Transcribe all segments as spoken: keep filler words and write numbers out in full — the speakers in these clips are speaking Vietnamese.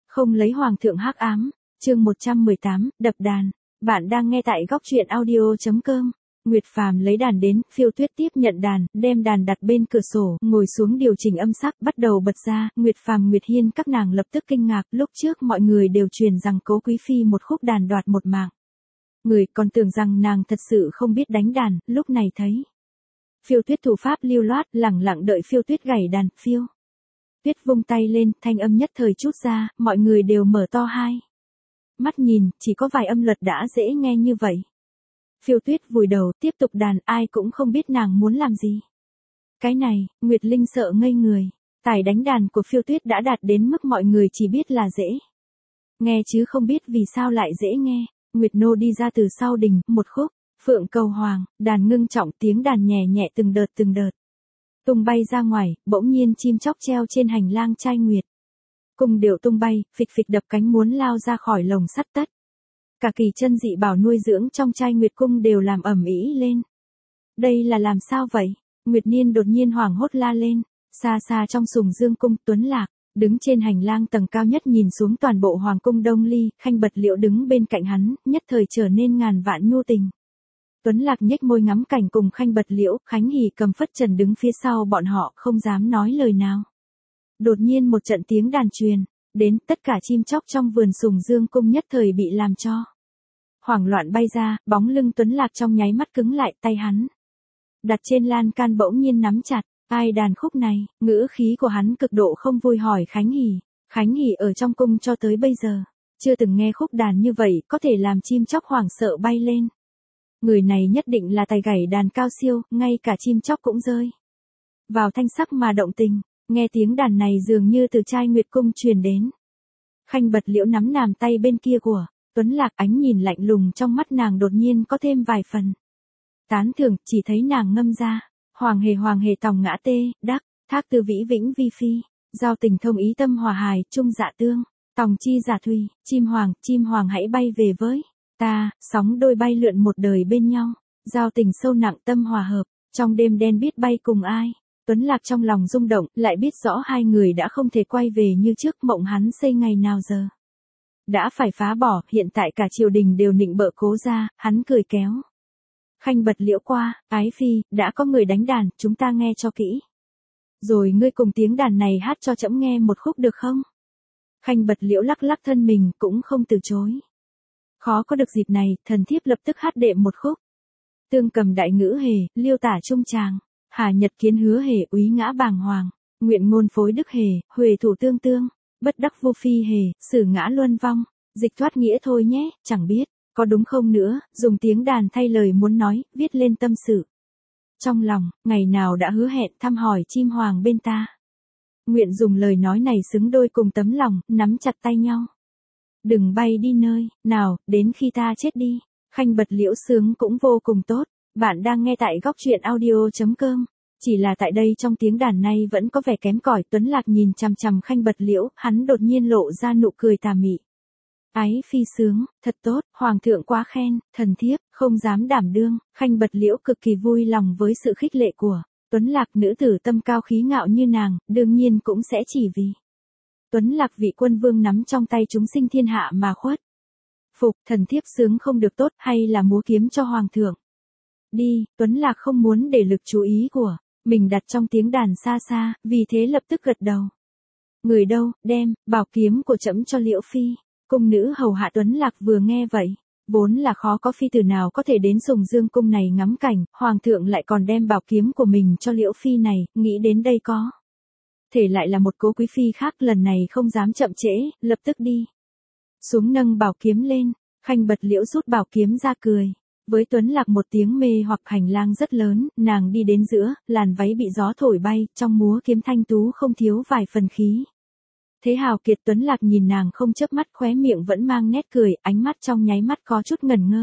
Không lấy hoàng thượng hắc ám, chương một trăm mười tám, đập đàn. Bạn đang nghe tại góc truyện audio chấm com. Nguyệt Phàm lấy đàn đến, Phiêu Tuyết tiếp nhận đàn, đem đàn đặt bên cửa sổ, ngồi xuống điều chỉnh âm sắc, bắt đầu bật ra. Nguyệt Phàm, Nguyệt Hiên các nàng lập tức kinh ngạc, lúc trước mọi người đều truyền rằng Cố Quý phi một khúc đàn đoạt một mạng. Người còn tưởng rằng nàng thật sự không biết đánh đàn, lúc này thấy Phiêu Tuyết thủ pháp lưu loát, lẳng lặng đợi Phiêu Tuyết gảy đàn. Phiêu Tuyết vung tay lên, thanh âm nhất thời chút ra, mọi người đều mở to hai mắt nhìn, chỉ có vài âm luật đã dễ nghe như vậy. Phiêu Tuyết vùi đầu, tiếp tục đàn, ai cũng không biết nàng muốn làm gì. Cái này, Nguyệt Linh sợ ngây người. Tài đánh đàn của Phiêu Tuyết đã đạt đến mức mọi người chỉ biết là dễ nghe chứ không biết vì sao lại dễ nghe. Nguyệt Nô đi ra từ sau đình, một khúc, Phượng Cầu Hoàng, đàn ngưng trọng, tiếng đàn nhẹ nhẹ từng đợt từng đợt. Tung bay ra ngoài, bỗng nhiên chim chóc treo trên hành lang trai nguyệt. Cung điệu tung bay, phịch phịch đập cánh muốn lao ra khỏi lồng sắt tất. Cả kỳ chân dị bảo nuôi dưỡng trong trai nguyệt cung đều làm ầm ĩ lên. Đây là làm sao vậy? Nguyệt Niên đột nhiên hoảng hốt la lên. Xa xa trong sùng dương cung, Tuấn Lạc, đứng trên hành lang tầng cao nhất nhìn xuống toàn bộ hoàng cung Đông Ly, Khanh Bật Liễu đứng bên cạnh hắn, nhất thời trở nên ngàn vạn nhu tình. Tuấn Lạc nhếch môi ngắm cảnh cùng Khanh Bật Liễu, Khánh Hỉ cầm phất trần đứng phía sau bọn họ, không dám nói lời nào. Đột nhiên một trận tiếng đàn truyền đến, tất cả chim chóc trong vườn sùng dương cung nhất thời bị làm cho hoảng loạn bay ra, bóng lưng Tuấn Lạc trong nháy mắt cứng lại, tay hắn đặt trên lan can bỗng nhiên nắm chặt. Ai đàn khúc này? Ngữ khí của hắn cực độ không vui hỏi Khánh Hỉ. Khánh Hỉ ở trong cung cho tới bây giờ chưa từng nghe khúc đàn như vậy, có thể làm chim chóc hoảng sợ bay lên. Người này nhất định là tài gảy đàn cao siêu, ngay cả chim chóc cũng rơi vào thanh sắc mà động tình. Nghe tiếng đàn này dường như từ trai nguyệt cung truyền đến. Khanh Bật Liễu nắm nàm tay bên kia của Tuấn Lạc, ánh nhìn lạnh lùng trong mắt nàng đột nhiên có thêm vài phần tán thưởng, chỉ thấy nàng ngâm ra. Hoàng hề hoàng hề tòng ngã tê, đắc, thác tư vĩ vĩnh vi phi, giao tình thông ý tâm hòa hài, trung dạ tương, tòng chi giả thùy, chim hoàng, chim hoàng hãy bay về với ta, sóng đôi bay lượn một đời bên nhau, giao tình sâu nặng tâm hòa hợp, trong đêm đen biết bay cùng ai. Tuấn Lạc trong lòng rung động, lại biết rõ hai người đã không thể quay về như trước, mộng hắn xây ngày nào giờ đã phải phá bỏ, hiện tại cả triều đình đều nịnh bợ Cố gia. Hắn cười kéo Khanh Bật Liễu qua, ái phi, đã có người đánh đàn, chúng ta nghe cho kỹ. Rồi ngươi cùng tiếng đàn này hát cho trẫm nghe một khúc được không? Khanh Bật Liễu lắc lắc thân mình, cũng không từ chối. Khó có được dịp này, thần thiếp lập tức hát đệm một khúc. Tương cầm đại ngữ hề, liêu tả trung tràng. Hà nhật kiến hứa hề, úy ngã bàng hoàng. Nguyện ngôn phối đức hề, huề thủ tương tương. Bất đắc vô phi hề, xử ngã luân vong. Dịch thoát nghĩa thôi nhé, chẳng biết có đúng không nữa, dùng tiếng đàn thay lời muốn nói, viết lên tâm sự trong lòng, ngày nào đã hứa hẹn thăm hỏi chim hoàng bên ta. Nguyện dùng lời nói này xứng đôi cùng tấm lòng, nắm chặt tay nhau. Đừng bay đi nơi nào, đến khi ta chết đi. Khanh Bật Liễu sướng cũng vô cùng tốt. Bạn đang nghe tại góc truyện audio chấm com. Chỉ là tại đây trong tiếng đàn này vẫn có vẻ kém cỏi. Tuấn Lạc nhìn chằm chằm Khanh Bật Liễu, hắn đột nhiên lộ ra nụ cười tà mị. Ái phi sướng, thật tốt, hoàng thượng quá khen, thần thiếp không dám đảm đương. Khanh Bật Liễu cực kỳ vui lòng với sự khích lệ của Tuấn Lạc, nữ tử tâm cao khí ngạo như nàng, đương nhiên cũng sẽ chỉ vì Tuấn Lạc vị quân vương nắm trong tay chúng sinh thiên hạ mà khuất phục. Thần thiếp sướng không được tốt, hay là múa kiếm cho hoàng thượng đi. Tuấn Lạc không muốn để lực chú ý của mình đặt trong tiếng đàn xa xa, vì thế lập tức gật đầu. Người đâu, đem bảo kiếm của trẫm cho Liễu phi. Cung nữ hầu hạ Tuấn Lạc vừa nghe vậy, vốn là khó có phi tử nào có thể đến sùng dương cung này ngắm cảnh, hoàng thượng lại còn đem bảo kiếm của mình cho Liễu phi này, nghĩ đến đây có thể lại là một Cố Quý phi khác, lần này không dám chậm trễ, lập tức đi xuống nâng bảo kiếm lên. Khanh Bật Liễu rút bảo kiếm ra cười với Tuấn Lạc một tiếng mê hoặc. Hành lang rất lớn, nàng đi đến giữa, làn váy bị gió thổi bay, trong múa kiếm thanh tú không thiếu vài phần khí thế hào kiệt. Tuấn Lạc nhìn nàng không chớp mắt, khóe miệng vẫn mang nét cười, ánh mắt trong nháy mắt có chút ngẩn ngơ.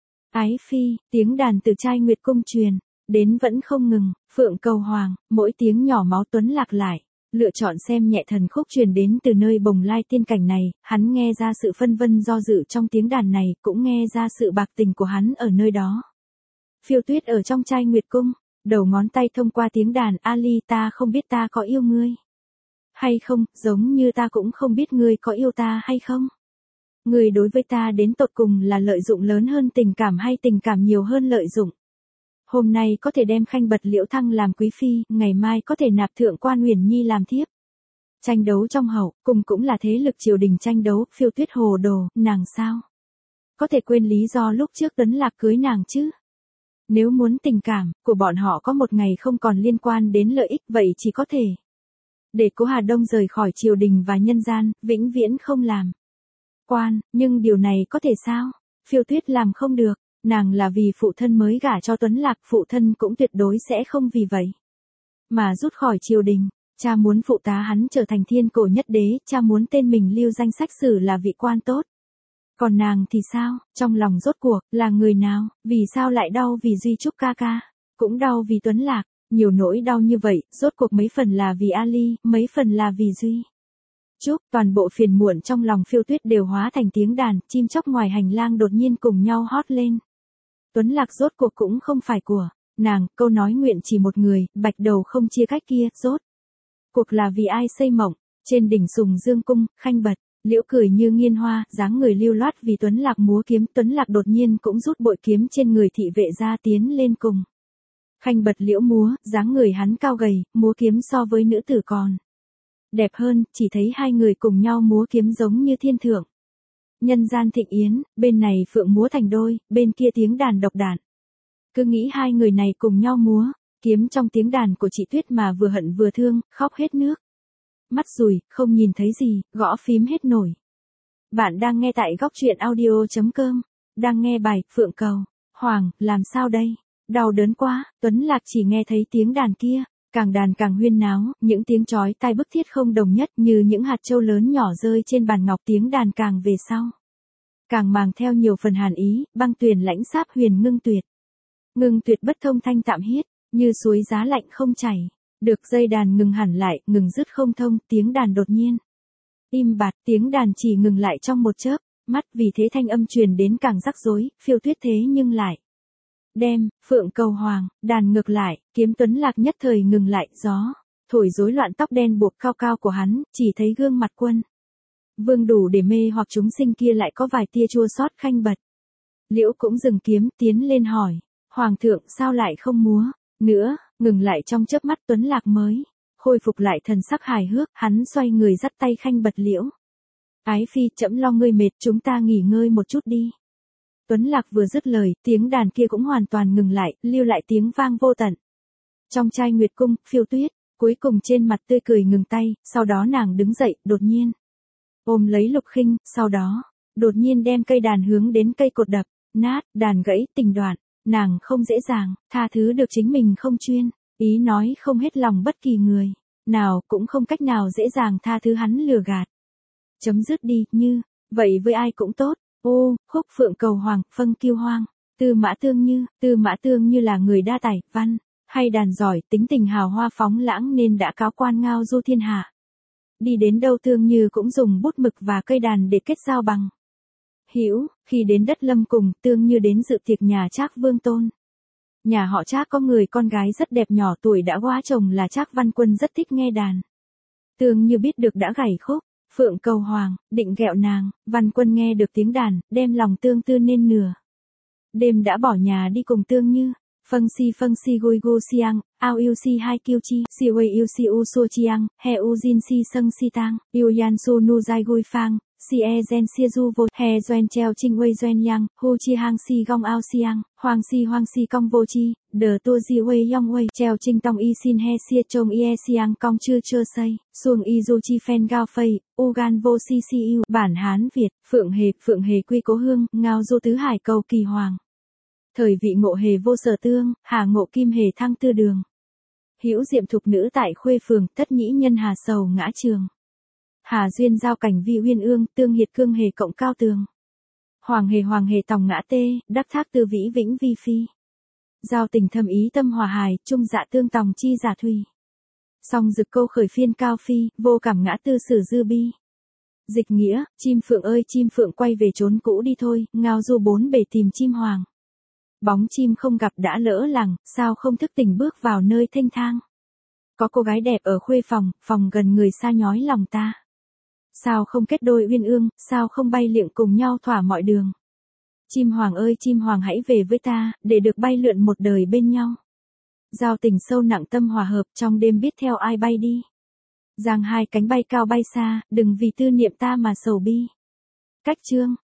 Ái phi, tiếng đàn từ trai nguyệt cung truyền đến vẫn không ngừng. Phượng Cầu Hoàng, mỗi tiếng nhỏ máu. Tuấn Lạc lại lựa chọn xem nhẹ thần khúc truyền đến từ nơi bồng lai tiên cảnh này, hắn nghe ra sự phân vân do dự trong tiếng đàn này, cũng nghe ra sự bạc tình của hắn ở nơi đó. Phiêu Tuyết ở trong trai nguyệt cung, đầu ngón tay thông qua tiếng đàn, Ali ta không biết ta có yêu ngươi Hay không, giống như ta cũng không biết ngươi có yêu ta hay không. Ngươi đối với ta đến tột cùng là lợi dụng lớn hơn tình cảm hay tình cảm nhiều hơn lợi dụng. Hôm nay có thể đem Khanh Bật Liễu thăng làm quý phi, ngày mai có thể nạp thượng quan Uyển Nhi làm thiếp. Tranh đấu trong hậu, cùng cũng là thế lực triều đình tranh đấu, Phiêu Tuyết hồ đồ, nàng sao? Có thể quên lý do lúc trước Tuấn Lạc cưới nàng chứ? Nếu muốn tình cảm của bọn họ có một ngày không còn liên quan đến lợi ích, vậy chỉ có thể để Cố Hà Đông rời khỏi triều đình và nhân gian, vĩnh viễn không làm quan, nhưng điều này có thể sao? Phiêu Tuyết làm không được, nàng là vì phụ thân mới gả cho Tuấn Lạc, phụ thân cũng tuyệt đối sẽ không vì vậy mà rút khỏi triều đình. Cha muốn phụ tá hắn trở thành thiên cổ nhất đế, cha muốn tên mình lưu danh sách sử là vị quan tốt. Còn nàng thì sao, trong lòng rốt cuộc, là người nào, vì sao lại đau vì Duy Trúc ca ca, cũng đau vì Tuấn Lạc, nhiều nỗi đau như vậy, rốt cuộc mấy phần là vì Ali, mấy phần là vì Duy Trúc, toàn bộ phiền muộn trong lòng Phiêu Tuyết đều hóa thành tiếng đàn, chim chóc ngoài hành lang đột nhiên cùng nhau hót lên. Tuấn Lạc rốt cuộc cũng không phải của nàng, câu nói nguyện chỉ một người, bạch đầu không chia cách kia, rốt cuộc là vì ai xây mộng. Trên đỉnh Sùng Dương cung, Khanh Bật Liễu cười như nghiên hoa, dáng người lưu loát vì Tuấn Lạc múa kiếm, Tuấn Lạc đột nhiên cũng rút bội kiếm trên người thị vệ ra tiến lên cùng Khanh Bật Liễu múa, dáng người hắn cao gầy, múa kiếm so với nữ tử còn đẹp hơn, chỉ thấy hai người cùng nhau múa kiếm giống như thiên thượng nhân gian thịnh yến, bên này phượng múa thành đôi, bên kia tiếng đàn độc đàn. Cứ nghĩ hai người này cùng nhau múa kiếm trong tiếng đàn của chị Tuyết mà vừa hận vừa thương, khóc hết nước mắt rùi, không nhìn thấy gì, gõ phím hết nổi. Bạn đang nghe tại góc truyện audio chấm com, đang nghe bài Phượng Cầu. Hoàng, làm sao đây? Đau đớn quá, Tuấn Lạc chỉ nghe thấy tiếng đàn kia, càng đàn càng huyên náo, những tiếng chói tai bức thiết không đồng nhất như những hạt châu lớn nhỏ rơi trên bàn ngọc, tiếng đàn càng về sau càng mang theo nhiều phần hàn ý, băng tuyền lãnh sáp huyền ngưng tuyệt. Ngưng tuyệt bất thông thanh tạm hiết, như suối giá lạnh không chảy. Được dây đàn ngừng hẳn lại, ngừng dứt không thông, tiếng đàn đột nhiên im bặt, tiếng đàn chỉ ngừng lại trong một chớp mắt, vì thế thanh âm truyền đến càng rắc rối. Phiêu Tuyết thế nhưng lại đem Phượng Cầu Hoàng đàn ngược lại, kiếm Tuấn Lạc nhất thời ngừng lại, gió thổi rối loạn tóc đen buộc cao cao của hắn, chỉ thấy gương mặt quân vương đủ để mê hoặc chúng sinh kia lại có vài tia chua xót. Khanh Bật Liễu cũng dừng kiếm, tiến lên hỏi, Hoàng thượng sao lại không múa nữa? Ngừng lại trong chớp mắt, Tuấn Lạc mới khôi phục lại thần sắc hài hước, hắn xoay người dắt tay Khanh Bật Liễu. Ái phi, trẫm lo ngươi mệt, chúng ta nghỉ ngơi một chút đi. Tuấn Lạc vừa dứt lời, tiếng đàn kia cũng hoàn toàn ngừng lại, lưu lại tiếng vang vô tận. Trong trai Nguyệt cung, Phiêu Tuyết cuối cùng trên mặt tươi cười ngừng tay, sau đó nàng đứng dậy, đột nhiên ôm lấy Lục Khinh, sau đó đột nhiên đem cây đàn hướng đến cây cột đập nát, đàn gãy tình đoạn. Nàng không dễ dàng tha thứ được chính mình không chuyên ý, nói không hết lòng bất kỳ người nào, cũng không cách nào dễ dàng tha thứ hắn lừa gạt. Chấm dứt đi, như vậy với ai cũng tốt. Ô, khúc Phượng Cầu Hoàng, phân kiêu hoang. Tư Mã Tương Như, Tư Mã Tương Như là người đa tài, văn hay đàn giỏi, tính tình hào hoa phóng lãng nên đã cáo quan ngao du thiên hạ. Đi đến đâu Tương Như cũng dùng bút mực và cây đàn để kết giao bằng hữu. Khi đến đất Lâm cùng, Tương Như đến dự tiệc nhà Trác Vương Tôn. Nhà họ Trác có người con gái rất đẹp, nhỏ tuổi đã góa chồng là Trác Văn Quân, rất thích nghe đàn. Tương Như biết được đã gảy khúc Phượng Cầu Hoàng, định ghẹo nàng. Văn Quân nghe được tiếng đàn, đem lòng tương tư nên nửa đêm đã bỏ nhà đi cùng Tương Như. Phân si phân si gui gu siang, ao yêu si hai kiêu chi, si wei yêu si u su chiang, he u jin si sân si tang, yêu yan su nu dai gui phang, si e gen si du vô, he doen treo trinh wei doen yang, hu chi hang si gong ao siang, hoang si hoang si cong vô chi, đờ tua di wei yong wei, treo trinh tong y xin he sia chong ie siang cong chưa chơ xây, xuông y du chi phen gao phây, u gan vô si si yêu, bản Hán Việt, Phượng Hề, Phượng Hề quy cố hương, ngao du tứ hải cầu kỳ hoàng. Thời vị Ngộ Hề vô sở tương, Hà Ngộ Kim Hề thăng tư đường. Hữu diệm thục nữ tại khuê phường, thất nhĩ nhân Hà sầu ngã trường. Hà duyên giao cảnh vi uyên ương, tương hiệt cương hề cộng cao tường. Hoàng hề hoàng hề tòng ngã tê, đắc thác tư vĩ vĩnh vi phi. Giao tình thâm ý tâm hòa hài, trung dạ tương tòng chi giả thùy. Song dực câu khởi phiên cao phi, vô cảm ngã tư sử dư bi. Dịch nghĩa, chim phượng ơi chim phượng quay về trốn cũ đi thôi, ngao du bốn bể tìm chim hoàng. Bóng chim không gặp đã lỡ làng, sao không thức tỉnh bước vào nơi thênh thang. Có cô gái đẹp ở khuê phòng, phòng gần người xa nhói lòng ta. Sao không kết đôi uyên ương, sao không bay liệng cùng nhau thỏa mọi đường. Chim hoàng ơi chim hoàng hãy về với ta, để được bay lượn một đời bên nhau. Giao tình sâu nặng tâm hòa hợp, trong đêm biết theo ai bay đi. Giang hai cánh bay cao bay xa, đừng vì tư niệm ta mà sầu bi. Cách chương